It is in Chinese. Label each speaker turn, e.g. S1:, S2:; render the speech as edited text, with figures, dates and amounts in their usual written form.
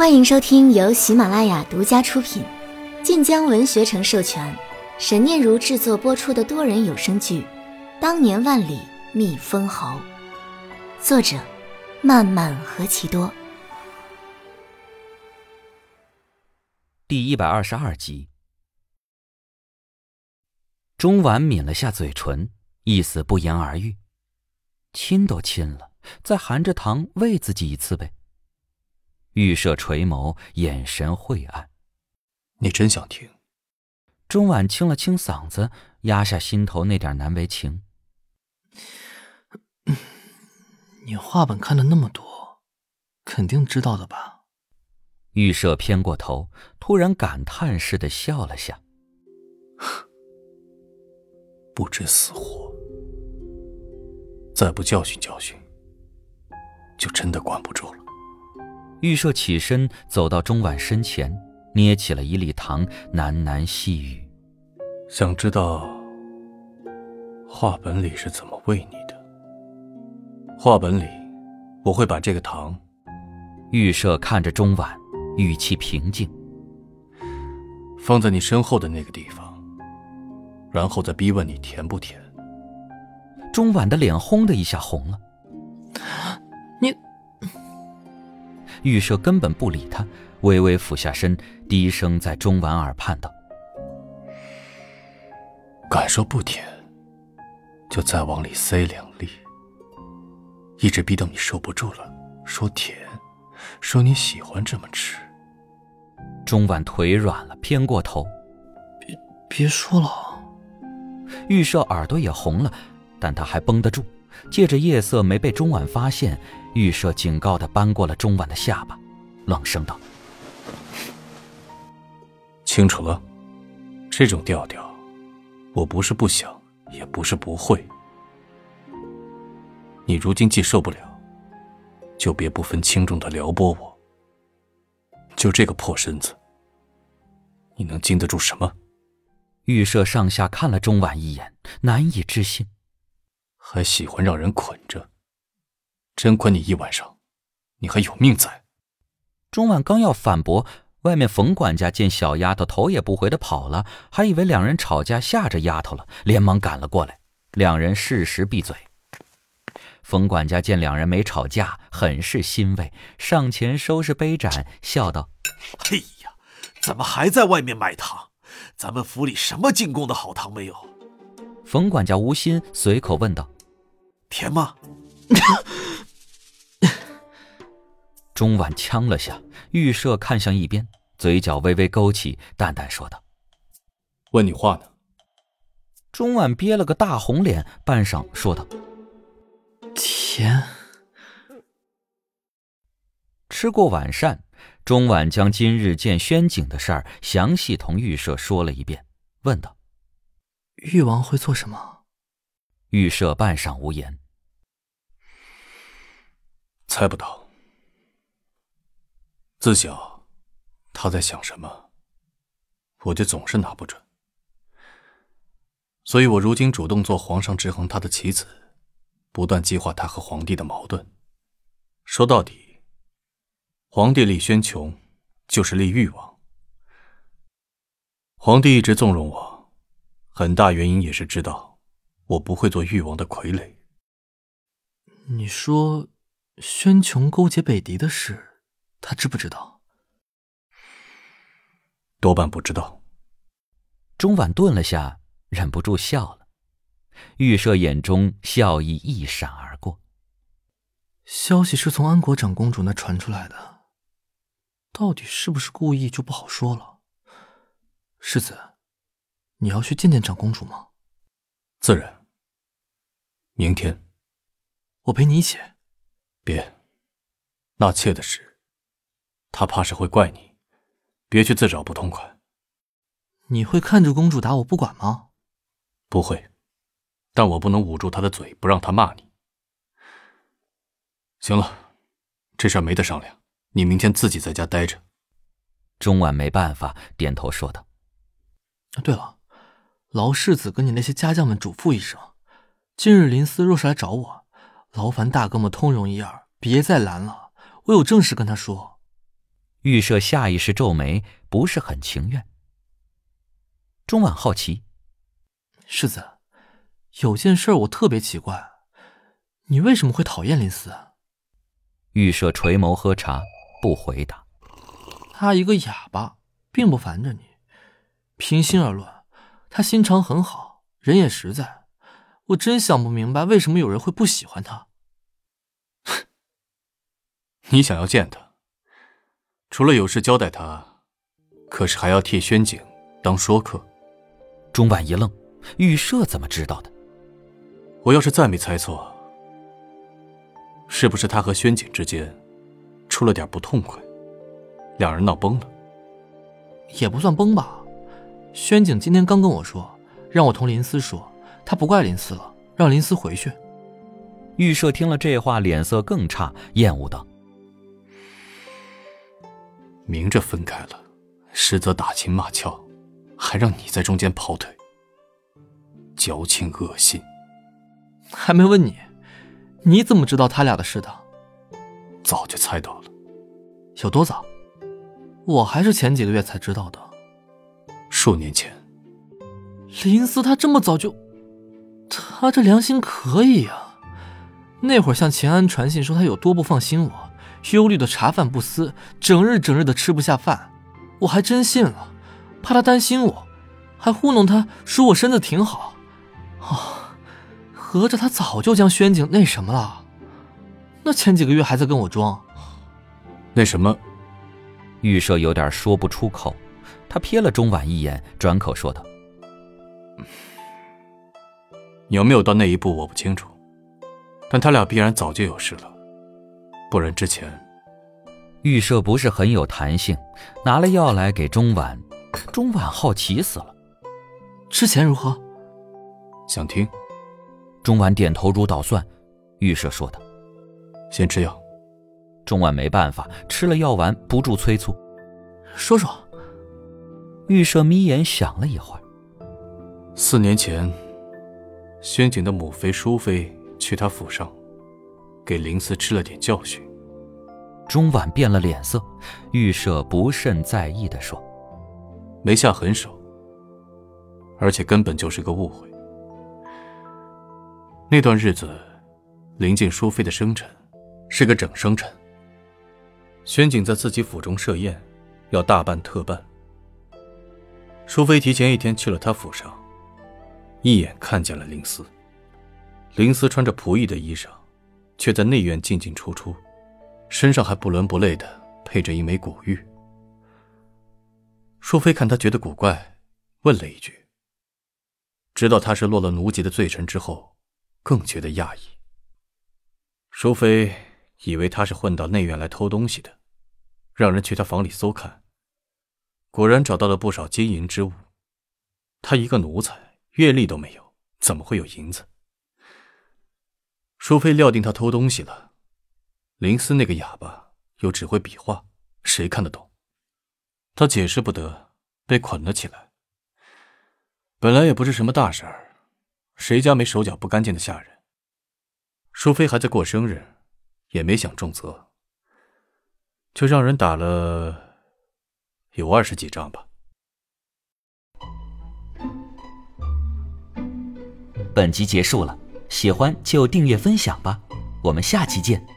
S1: 欢迎收听由喜马拉雅独家出品，晋江文学城授权，沈念如制作播出的多人有声剧《当年万里觅封侯》，作者漫漫何其多。
S2: 第122集。钟婉抿了下嘴唇，意思不言而喻。亲都亲了，再含着糖喂自己一次呗。玉舍垂眸，眼神晦暗。
S3: 你真想听？
S2: 钟婉清了清嗓子，压下心头那点难为情。
S3: 你话本看了那么多，肯定知道的吧？
S2: 玉舍偏过头，突然感叹似的笑了下。
S3: 不知死活，再不教训教训，就真的管不住了。
S2: 玉舍起身走到钟婉身前，捏起了一粒糖，喃喃细语：
S3: 想知道话本里是怎么喂你的？话本里我会把这个糖……
S2: 玉舍看着钟婉，语气平静，
S3: 放在你身后的那个地方，然后再逼问你甜不甜。
S2: 钟婉的脸轰的一下红了。
S3: 你……
S2: 玉舍根本不理他，微微俯下身，低声在钟婉耳畔道：
S3: 感受不甜，就再往里塞2粒，一直逼到你受不住了，说甜，说你喜欢这么吃。
S2: 钟婉腿软了，偏过头：
S3: 别说了。
S2: 玉舍耳朵也红了，但他还绷得住，借着夜色没被钟婉发现，玉舍警告地扳过了钟婉的下巴，冷声道：
S3: 清楚了，这种调调我不是不想，也不是不会。你如今既受不了，就别不分轻重地撩拨我。就这个破身子，你能经得住什么？
S2: 玉舍上下看了钟婉一眼，难以置信。
S3: 还喜欢让人捆着，真捆你一晚上，你还有命在。
S2: 钟婉刚要反驳，外面冯管家见小丫头头也不回地跑了，还以为两人吵架吓着丫头了，连忙赶了过来，两人适时闭嘴。冯管家见两人没吵架，很是欣慰，上前收拾杯盏，笑道：
S4: 哎呀，怎么还在外面买糖？咱们府里什么进贡的好糖没有？
S2: 冯管家无心，随口问道：
S4: 甜吗？
S2: 钟婉呛了下，玉舍看向一边，嘴角微微勾起，淡淡说道：
S3: 问你话呢。
S2: 钟婉憋了个大红脸，半晌说道：
S3: 甜。
S2: 吃过晚膳，钟婉将今日见宣景的事儿详细同玉舍说了一遍，问道：
S3: 誉王会做什么？
S2: 玉舍半晌无言。
S3: 猜不到。自小他在想什么，我就总是拿不准。所以我如今主动做皇上制衡他的棋子，不断激化他和皇帝的矛盾。说到底，皇帝立宣琼就是立誉王。皇帝一直纵容我，很大原因也是知道我不会做誉王的傀儡。你说宣琼勾结北狄的事，他知不知道？多半不知道。
S2: 钟婉顿了下，忍不住笑了。玉舍眼中笑意一闪而过。
S5: 消息是从安国长公主那传出来的，到底是不是故意就不好说了。世子，你要去见见长公主吗？
S3: 自然。明天。
S5: 我陪你一起。
S3: 别，纳妾的事，她怕是会怪你，别去自找不痛快。
S5: 你会看着公主打我不管吗？
S3: 不会，但我不能捂住她的嘴，不让她骂你。行了，这事儿没得商量，你明天自己在家待着。
S2: 钟婉没办法，点头说道：
S5: 对了，劳世子跟你那些家将们嘱咐一声，今日林思若是来找我，劳烦大哥们通融一二，别再拦了，我有正事跟他说。
S2: 预设下意识皱眉，不是很情愿。钟婉好奇：
S5: 世子，有件事我特别奇怪，你为什么会讨厌林思？
S2: 预设垂眸喝茶，不回答。
S5: 他一个哑巴，并不烦着你。平心而论，他心肠很好，人也实在。我真想不明白，为什么有人会不喜欢他。
S3: 你想要见他，除了有事交代他，可是还要替宣景当说客。
S2: 钟婉一愣，预设怎么知道的？
S3: 我要是再没猜错，是不是他和宣景之间出了点不痛快，两人闹崩了？
S5: 也不算崩吧。宣景今天刚跟我说，让我同林思说，他不怪林思了，让林思回去。
S2: 预设听了这话，脸色更差，厌恶道：
S3: 明着分开了，实则打情骂俏，还让你在中间跑腿，矫情恶心。
S5: 还没问你，你怎么知道他俩的事的？
S3: 早就猜到了。
S5: 有多早？我还是前几个月才知道的。
S3: 数年前。
S5: 林思他这么早就……他这良心可以啊。那会儿向钱安传信说他有多不放心我，忧虑的茶饭不思，整日的吃不下饭，我还真信了，怕他担心我，还糊弄他说我身子挺好。合着他早就将宣景那什么了，那前几个月还在跟我装。
S3: 那什么？
S2: 预设有点说不出口，他瞥了钟婉一眼，转口说道：
S3: 有没有到那一步我不清楚，但他俩必然早就有事了，不然之前……
S2: 预设不是很有弹性，拿了药来给钟婉。钟婉好奇死了。
S5: 之前如何？
S3: 想听？
S2: 钟婉点头如捣蒜。预设说道：
S3: 先吃药。
S2: 钟婉没办法，吃了药丸，不住催促。
S5: 说说。
S2: 预设眯眼想了一会儿。
S3: 4年前，宣景的母妃淑妃去他府上，给林思吃了点教训。
S2: 钟婉变了脸色，预设不甚在意地说：
S3: 没下狠手，而且根本就是个误会。那段日子，临近淑妃的生辰，是个整生辰。宣景在自己府中设宴，要大办特办。淑妃提前1天去了他府上，一眼看见了林思。林思穿着仆役的衣裳，却在内院进进出出，身上还不伦不类的配着一枚古玉。淑妃看他觉得古怪，问了一句。知道他是落了奴籍的罪臣之后，更觉得讶异。淑妃以为他是混到内院来偷东西的，让人去他房里搜看，果然找到了不少金银之物。他一个奴才，阅历都没有，怎么会有银子？淑妃料定他偷东西了，林思那个哑巴又只会比划，谁看得懂？他解释不得，被捆了起来。本来也不是什么大事儿，谁家没手脚不干净的下人？淑妃还在过生日，也没想重责，就让人打了有20几仗吧。
S2: 本集结束了，喜欢就订阅分享吧，我们下期见。